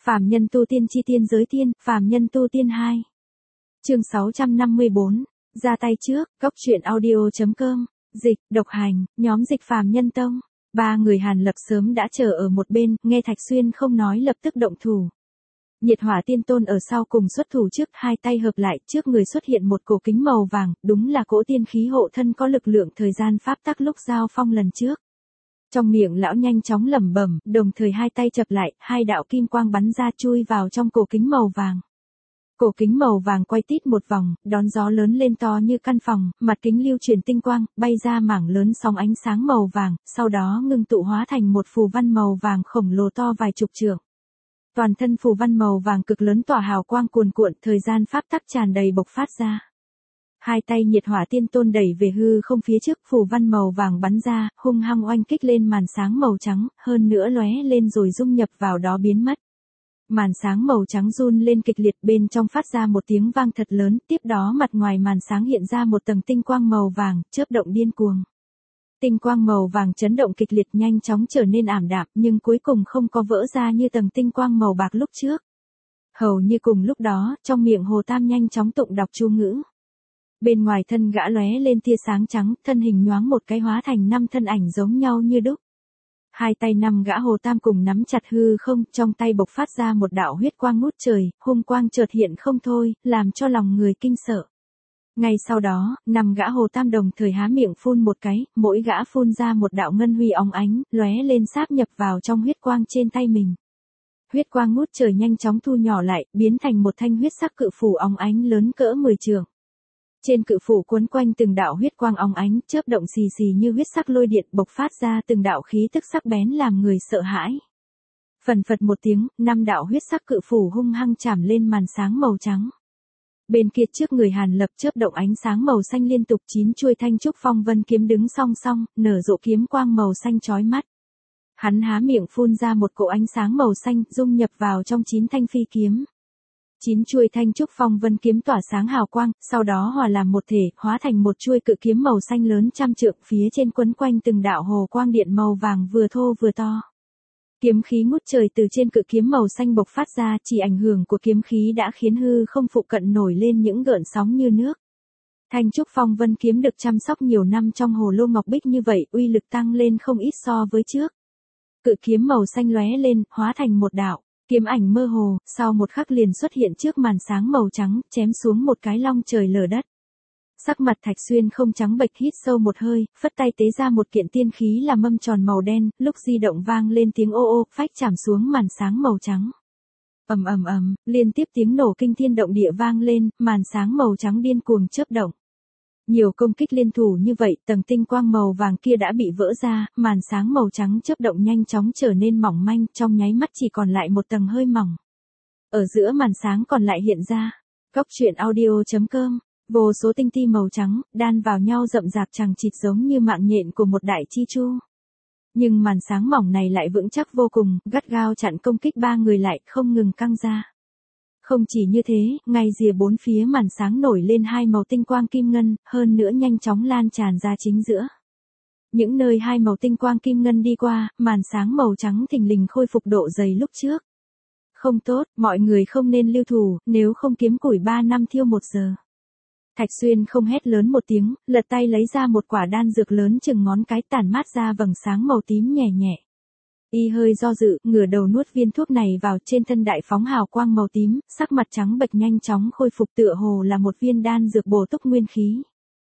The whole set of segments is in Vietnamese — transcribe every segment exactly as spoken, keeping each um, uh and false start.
Phàm nhân tu tiên chi tiên giới tiên, phàm nhân tu tiên hai. Chương sáu trăm năm mươi tư, ra tay trước, góc truyện audio.com, dịch, độc hành, nhóm dịch phàm nhân tông. Ba người Hàn Lập sớm đã chờ ở một bên, nghe Thạch Xuyên không nói lập tức động thủ. Nhiệt Hỏa Tiên Tôn ở sau cùng xuất thủ trước, hai tay hợp lại, trước người xuất hiện một cổ kính màu vàng, đúng là cỗ tiên khí hộ thân có lực lượng thời gian pháp tắc lúc giao phong lần trước. Trong miệng lão nhanh chóng lẩm bẩm, đồng thời hai tay chập lại, hai đạo kim quang bắn ra chui vào trong cổ kính màu vàng. Cổ kính màu vàng quay tít một vòng, đón gió lớn lên to như căn phòng, mặt kính lưu truyền tinh quang, bay ra mảng lớn sóng ánh sáng màu vàng, sau đó ngưng tụ hóa thành một phù văn màu vàng khổng lồ to vài chục trượng. Toàn thân phù văn màu vàng cực lớn tỏa hào quang cuồn cuộn, thời gian pháp tắc tràn đầy bộc phát ra. Hai tay Nhiệt Hỏa Tiên Tôn đẩy về hư không phía trước, phù văn màu vàng bắn ra, hung hăng oanh kích lên màn sáng màu trắng, hơn nữa lóe lên rồi dung nhập vào đó biến mất. Màn sáng màu trắng run lên kịch liệt, bên trong phát ra một tiếng vang thật lớn, tiếp đó mặt ngoài màn sáng hiện ra một tầng tinh quang màu vàng, chớp động điên cuồng. Tinh quang màu vàng chấn động kịch liệt nhanh chóng trở nên ảm đạm, nhưng cuối cùng không có vỡ ra như tầng tinh quang màu bạc lúc trước. Hầu như cùng lúc đó, trong miệng Hồ Tam nhanh chóng tụng đọc chú ngữ. Bên ngoài thân gã lóe lên tia sáng trắng, thân hình nhoáng một cái hóa thành năm thân ảnh giống nhau như đúc. Hai tay năm gã Hồ Tam cùng nắm chặt hư không, trong tay bộc phát ra một đạo huyết quang ngút trời, hung quang chợt hiện không thôi, làm cho lòng người kinh sợ. Ngay sau đó, năm gã Hồ Tam đồng thời há miệng phun một cái, mỗi gã phun ra một đạo ngân huy óng ánh, lóe lên sáp nhập vào trong huyết quang trên tay mình. Huyết quang ngút trời nhanh chóng thu nhỏ lại, biến thành một thanh huyết sắc cự phủ óng ánh lớn cỡ mười trượng. Trên cự phủ cuốn quanh từng đạo huyết quang óng ánh, chớp động xì xì như huyết sắc lôi điện bộc phát ra từng đạo khí tức sắc bén làm người sợ hãi. Phần phật một tiếng, năm đạo huyết sắc cự phủ hung hăng chạm lên màn sáng màu trắng. Bên kia trước người Hàn Lập chớp động ánh sáng màu xanh liên tục, chín chuôi thanh trúc phong vân kiếm đứng song song, nở rộ kiếm quang màu xanh chói mắt. Hắn há miệng phun ra một cỗ ánh sáng màu xanh, dung nhập vào trong chín thanh phi kiếm. Chín chuôi thanh trúc phong vân kiếm tỏa sáng hào quang, sau đó hòa làm một thể, hóa thành một chuôi cự kiếm màu xanh lớn trăm trượng, phía trên quấn quanh từng đạo hồ quang điện màu vàng vừa thô vừa to. Kiếm khí ngút trời từ trên cự kiếm màu xanh bộc phát ra, chỉ ảnh hưởng của kiếm khí đã khiến hư không phụ cận nổi lên những gợn sóng như nước. Thanh trúc phong vân kiếm được chăm sóc nhiều năm trong hồ lô ngọc bích như vậy, uy lực tăng lên không ít so với trước. Cự kiếm màu xanh lóe lên, hóa thành một đạo kiếm ảnh mơ hồ, sau một khắc liền xuất hiện trước màn sáng màu trắng, chém xuống một cái long trời lở đất. Sắc mặt Thạch Xuyên không trắng bệch, hít sâu một hơi, phất tay tế ra một kiện tiên khí là mâm tròn màu đen, lúc di động vang lên tiếng ô ô, phách chạm xuống màn sáng màu trắng. Ầm ầm ầm, liên tiếp tiếng nổ kinh thiên động địa vang lên, màn sáng màu trắng điên cuồng chớp động. Nhiều công kích liên thủ như vậy, tầng tinh quang màu vàng kia đã bị vỡ ra, màn sáng màu trắng chớp động nhanh chóng trở nên mỏng manh, trong nháy mắt chỉ còn lại một tầng hơi mỏng. Ở giữa màn sáng còn lại hiện ra, góc truyện audio.com, vô số tinh ti màu trắng, đan vào nhau rậm rạp chằng chịt giống như mạng nhện của một đại chi chu. Nhưng màn sáng mỏng này lại vững chắc vô cùng, gắt gao chặn công kích ba người lại, không ngừng căng ra. Không chỉ như thế, ngay rìa bốn phía màn sáng nổi lên hai màu tinh quang kim ngân, hơn nữa nhanh chóng lan tràn ra chính giữa. Những nơi hai màu tinh quang kim ngân đi qua, màn sáng màu trắng thình lình khôi phục độ dày lúc trước. Không tốt, mọi người không nên lưu thủ, nếu không kiếm củi ba năm thiêu một giờ. Thạch Xuyên không hét lớn một tiếng, lật tay lấy ra một quả đan dược lớn chừng ngón cái, tản mát ra vầng sáng màu tím nhẹ nhẹ. Y hơi do dự, ngửa đầu nuốt viên thuốc này vào, trên thân đại phóng hào quang màu tím, sắc mặt trắng bệch nhanh chóng khôi phục, tựa hồ là một viên đan dược bổ túc nguyên khí.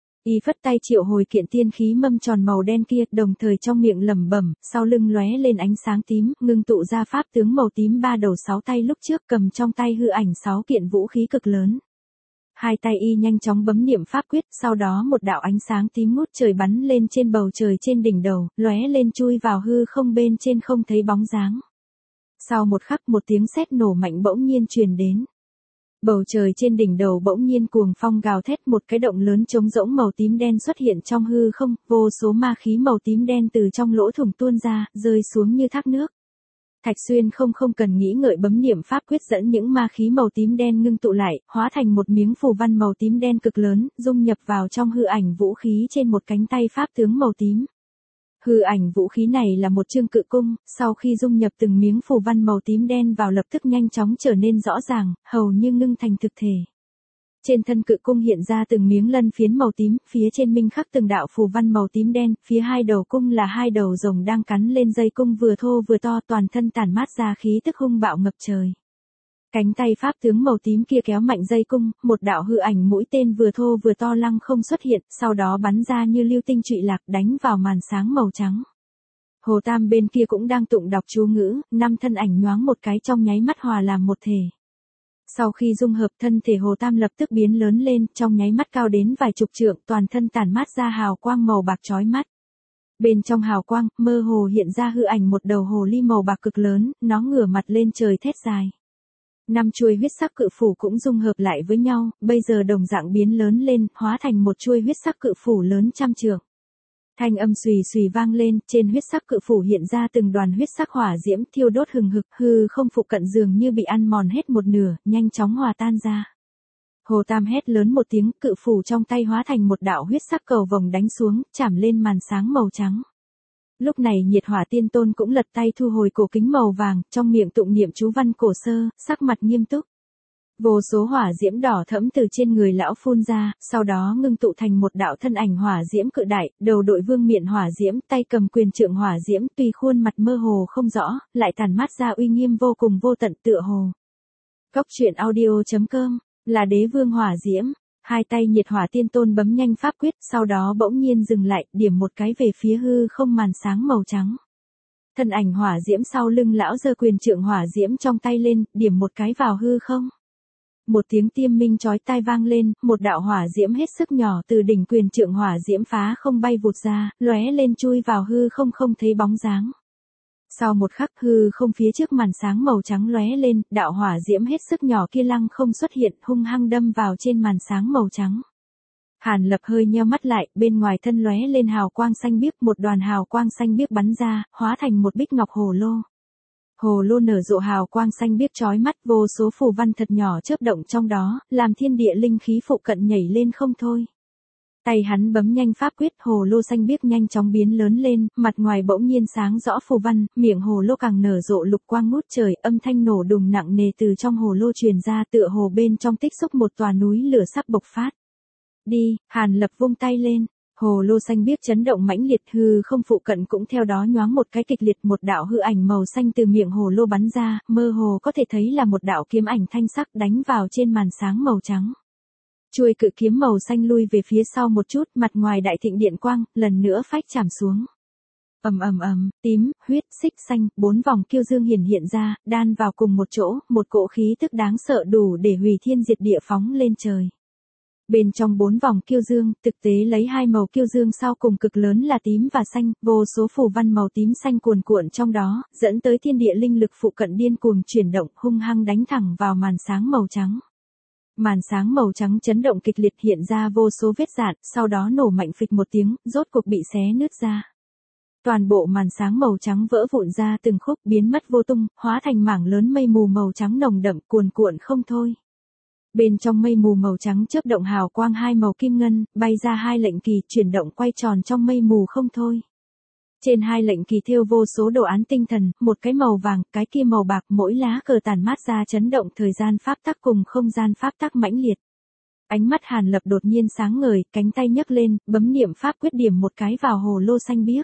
Y phất tay triệu hồi kiện tiên khí mâm tròn màu đen kia, đồng thời trong miệng lẩm bẩm, sau lưng lóe lên ánh sáng tím, ngưng tụ ra pháp tướng màu tím ba đầu sáu tay lúc trước, cầm trong tay hư ảnh sáu kiện vũ khí cực lớn. Hai tay Y nhanh chóng bấm niệm pháp quyết, sau đó một đạo ánh sáng tím ngút trời bắn lên trên bầu trời trên đỉnh đầu, lóe lên chui vào hư không bên trên không thấy bóng dáng. Sau một khắc một tiếng sét nổ mạnh bỗng nhiên truyền đến. Bầu trời trên đỉnh đầu bỗng nhiên cuồng phong gào thét, một cái động lớn trống rỗng màu tím đen xuất hiện trong hư không, vô số ma khí màu tím đen từ trong lỗ thủng tuôn ra, rơi xuống như thác nước. Thạch Xuyên không không cần nghĩ ngợi bấm niệm pháp quyết dẫn những ma khí màu tím đen ngưng tụ lại, hóa thành một miếng phù văn màu tím đen cực lớn, dung nhập vào trong hư ảnh vũ khí trên một cánh tay pháp tướng màu tím. Hư ảnh vũ khí này là một chương cự cung, sau khi dung nhập từng miếng phù văn màu tím đen vào lập tức nhanh chóng trở nên rõ ràng, hầu như ngưng thành thực thể. Trên thân cự cung hiện ra từng miếng lân phiến màu tím, phía trên minh khắc từng đạo phù văn màu tím đen, phía hai đầu cung là hai đầu rồng đang cắn lên dây cung vừa thô vừa to, toàn thân tản mát ra khí tức hung bạo ngập trời. Cánh tay pháp tướng màu tím kia kéo mạnh dây cung, một đạo hư ảnh mũi tên vừa thô vừa to lăng không xuất hiện, sau đó bắn ra như lưu tinh trụy lạc đánh vào màn sáng màu trắng. Hồ Tam bên kia cũng đang tụng đọc chú ngữ, năm thân ảnh nhoáng một cái trong nháy mắt hòa làm một thể. Sau khi dung hợp thân thể Hồ Tam lập tức biến lớn lên, trong nháy mắt cao đến vài chục trượng, toàn thân tản mát ra hào quang màu bạc chói mắt. Bên trong hào quang, mơ hồ hiện ra hư ảnh một đầu hồ ly màu bạc cực lớn, nó ngửa mặt lên trời thét dài. Năm chuôi huyết sắc cự phủ cũng dung hợp lại với nhau, bây giờ đồng dạng biến lớn lên, hóa thành một chuôi huyết sắc cự phủ lớn trăm trượng. Thanh âm xùy xùy vang lên, trên huyết sắc cự phủ hiện ra từng đoàn huyết sắc hỏa diễm thiêu đốt hừng hực, hư không phụ cận dường như bị ăn mòn hết một nửa, nhanh chóng hòa tan ra. Hồ Tam hét lớn một tiếng, cự phủ trong tay hóa thành một đạo huyết sắc cầu vồng đánh xuống, chạm lên màn sáng màu trắng. Lúc này Nhiệt Hỏa Tiên Tôn cũng lật tay thu hồi cổ kính màu vàng, trong miệng tụng niệm chú văn cổ sơ, sắc mặt nghiêm túc. Vô số hỏa diễm đỏ thẫm từ trên người lão phun ra, sau đó ngưng tụ thành một đạo thân ảnh hỏa diễm cự đại, đầu đội vương miện hỏa diễm, tay cầm quyền trượng hỏa diễm, tuy khuôn mặt mơ hồ không rõ, lại tản mát ra uy nghiêm vô cùng vô tận tựa hồ. Cốc truyện audio chấm com, là đế vương hỏa diễm. Hai tay Nhiệt Hỏa Tiên Tôn bấm nhanh pháp quyết, sau đó bỗng nhiên dừng lại, điểm một cái về phía hư không màn sáng màu trắng. Thân ảnh hỏa diễm sau lưng lão giơ quyền trượng hỏa diễm trong tay lên, điểm một cái vào hư không. Một tiếng tiêm minh chói tai vang lên, một đạo hỏa diễm hết sức nhỏ từ đỉnh quyền trượng hỏa diễm phá không bay vụt ra, lóe lên chui vào hư không không thấy bóng dáng. Sau một khắc hư không phía trước màn sáng màu trắng lóe lên, đạo hỏa diễm hết sức nhỏ kia lăng không xuất hiện, hung hăng đâm vào trên màn sáng màu trắng. Hàn Lập hơi nheo mắt lại, bên ngoài thân lóe lên hào quang xanh biếc, một đoàn hào quang xanh biếc bắn ra, hóa thành một bích ngọc hồ lô. Hồ lô nở rộ hào quang xanh biếc chói mắt, vô số phù văn thật nhỏ chớp động trong đó, làm thiên địa linh khí phụ cận nhảy lên không thôi. Tay hắn bấm nhanh pháp quyết, hồ lô xanh biếc nhanh chóng biến lớn lên, mặt ngoài bỗng nhiên sáng rõ phù văn, miệng hồ lô càng nở rộ lục quang ngút trời, âm thanh nổ đùng nặng nề từ trong hồ lô truyền ra, tựa hồ bên trong tích xúc một tòa núi lửa sắp bộc phát. Đi, Hàn Lập vung tay lên, hồ lô xanh biếc chấn động mãnh liệt, hư không phụ cận cũng theo đó nhoáng một cái kịch liệt, một đạo hư ảnh màu xanh từ miệng hồ lô bắn ra, mơ hồ có thể thấy là một đạo kiếm ảnh thanh sắc đánh vào trên màn sáng màu trắng. Chuôi cự kiếm màu xanh lui về phía sau một chút, mặt ngoài đại thịnh điện quang, lần nữa phách chạm xuống. Ầm ầm ầm, tím, huyết, xích, xanh, bốn vòng kiêu dương hiển hiện ra, đan vào cùng một chỗ, một cỗ khí tức đáng sợ đủ để hủy thiên diệt địa phóng lên trời. Bên trong bốn vòng kiêu dương, thực tế lấy hai màu kiêu dương sau cùng cực lớn là tím và xanh, vô số phù văn màu tím xanh cuồn cuộn trong đó, dẫn tới thiên địa linh lực phụ cận điên cuồng chuyển động, hung hăng đánh thẳng vào màn sáng màu trắng. Màn sáng màu trắng chấn động kịch liệt, hiện ra vô số vết rạn, sau đó nổ mạnh phịch một tiếng, rốt cuộc bị xé nứt ra. Toàn bộ màn sáng màu trắng vỡ vụn ra từng khúc, biến mất vô tung, hóa thành mảng lớn mây mù màu trắng nồng đậm cuồn cuộn không thôi. Bên trong mây mù màu trắng chớp động hào quang hai màu kim ngân, bay ra hai lệnh kỳ, chuyển động quay tròn trong mây mù không thôi. Trên hai lệnh kỳ thêu vô số đồ án tinh thần, một cái màu vàng, cái kia màu bạc, mỗi lá cờ tàn mát ra chấn động thời gian pháp tắc cùng không gian pháp tắc mãnh liệt. Ánh mắt Hàn Lập đột nhiên sáng ngời, cánh tay nhấc lên, bấm niệm pháp quyết điểm một cái vào hồ lô xanh biếc.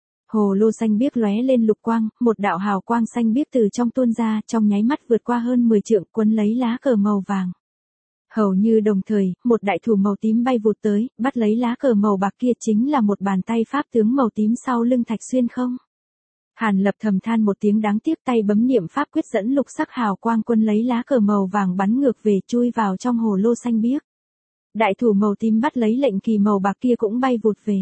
Hồ lô xanh biếc lóe lên lục quang, một đạo hào quang xanh biếc từ trong tuôn ra, trong nháy mắt vượt qua hơn mười trượng, quấn lấy lá cờ màu vàng. Hầu như đồng thời, một đại thủ màu tím bay vụt tới, bắt lấy lá cờ màu bạc kia, chính là một bàn tay pháp tướng màu tím sau lưng Thạch Xuyên không. Hàn Lập thầm than một tiếng đáng tiếc, tay bấm niệm pháp quyết dẫn lục sắc hào quang quân lấy lá cờ màu vàng bắn ngược về, chui vào trong hồ lô xanh biếc. Đại thủ màu tím bắt lấy lệnh kỳ màu bạc kia cũng bay vụt về.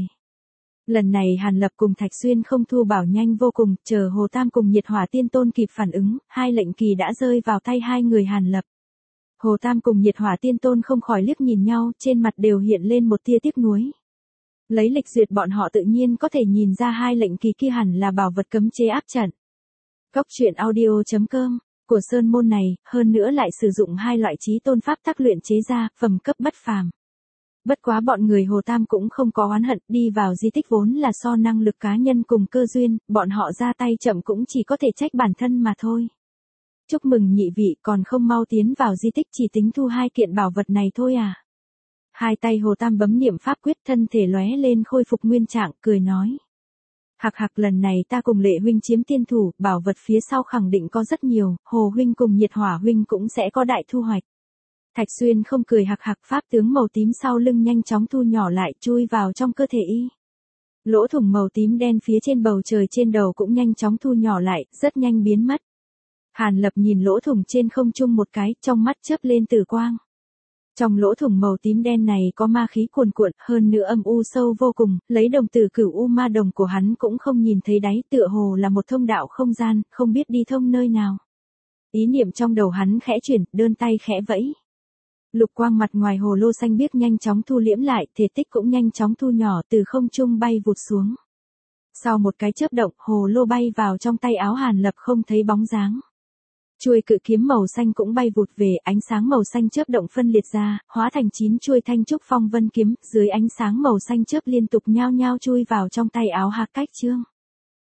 Lần này Hàn Lập cùng Thạch Xuyên không thu bảo nhanh vô cùng, chờ Hồ Tam cùng Nhiệt Hỏa Tiên Tôn kịp phản ứng, hai lệnh kỳ đã rơi vào tay hai người Hàn Lập. Hồ Tam cùng Nhiệt Hỏa Tiên Tôn không khỏi liếc nhìn nhau, trên mặt đều hiện lên một tia tiếc nuối. Lấy lịch duyệt bọn họ tự nhiên có thể nhìn ra hai lệnh kỳ kia hẳn là bảo vật cấm chế áp trận. Cốc truyện audio chấm com, của sơn môn này, hơn nữa lại sử dụng hai loại chí tôn pháp tác luyện chế ra, phẩm cấp bất phàm. Bất quá bọn người Hồ Tam cũng không có oán hận, đi vào di tích vốn là so năng lực cá nhân cùng cơ duyên, bọn họ ra tay chậm cũng chỉ có thể trách bản thân mà thôi. Chúc mừng nhị vị, còn không mau tiến vào di tích, chỉ tính thu hai kiện bảo vật này thôi à. Hai tay Hồ Tam bấm niệm pháp quyết, thân thể lóe lên khôi phục nguyên trạng, cười nói. Hạc hạc, lần này ta cùng Lệ huynh chiếm tiên thủ, bảo vật phía sau khẳng định có rất nhiều, Hồ huynh cùng Nhiệt Hỏa huynh cũng sẽ có đại thu hoạch. Thạch Xuyên không cười, hạc hạc, pháp tướng màu tím sau lưng nhanh chóng thu nhỏ lại, chui vào trong cơ thể y. Lỗ thủng màu tím đen phía trên bầu trời trên đầu cũng nhanh chóng thu nhỏ lại, rất nhanh biến mất. Hàn Lập nhìn lỗ thủng trên không trung một cái, trong mắt chớp lên tử quang. Trong lỗ thủng màu tím đen này có ma khí cuồn cuộn, hơn nữa âm u sâu vô cùng, lấy đồng tử cửu u ma đồng của hắn cũng không nhìn thấy đáy, tựa hồ là một thông đạo không gian, không biết đi thông nơi nào. Ý niệm trong đầu hắn khẽ chuyển, đơn tay khẽ vẫy. Lục quang mặt ngoài hồ lô xanh biếc nhanh chóng thu liễm lại, thể tích cũng nhanh chóng thu nhỏ, từ không trung bay vụt xuống. Sau một cái chớp động, hồ lô bay vào trong tay áo Hàn Lập không thấy bóng dáng. Chuôi cự kiếm màu xanh cũng bay vụt về, ánh sáng màu xanh chớp động phân liệt ra, hóa thành chín chuôi thanh trúc phong vân kiếm, dưới ánh sáng màu xanh chớp liên tục nhao nhao chui vào trong tay áo Hạc Cách Trương.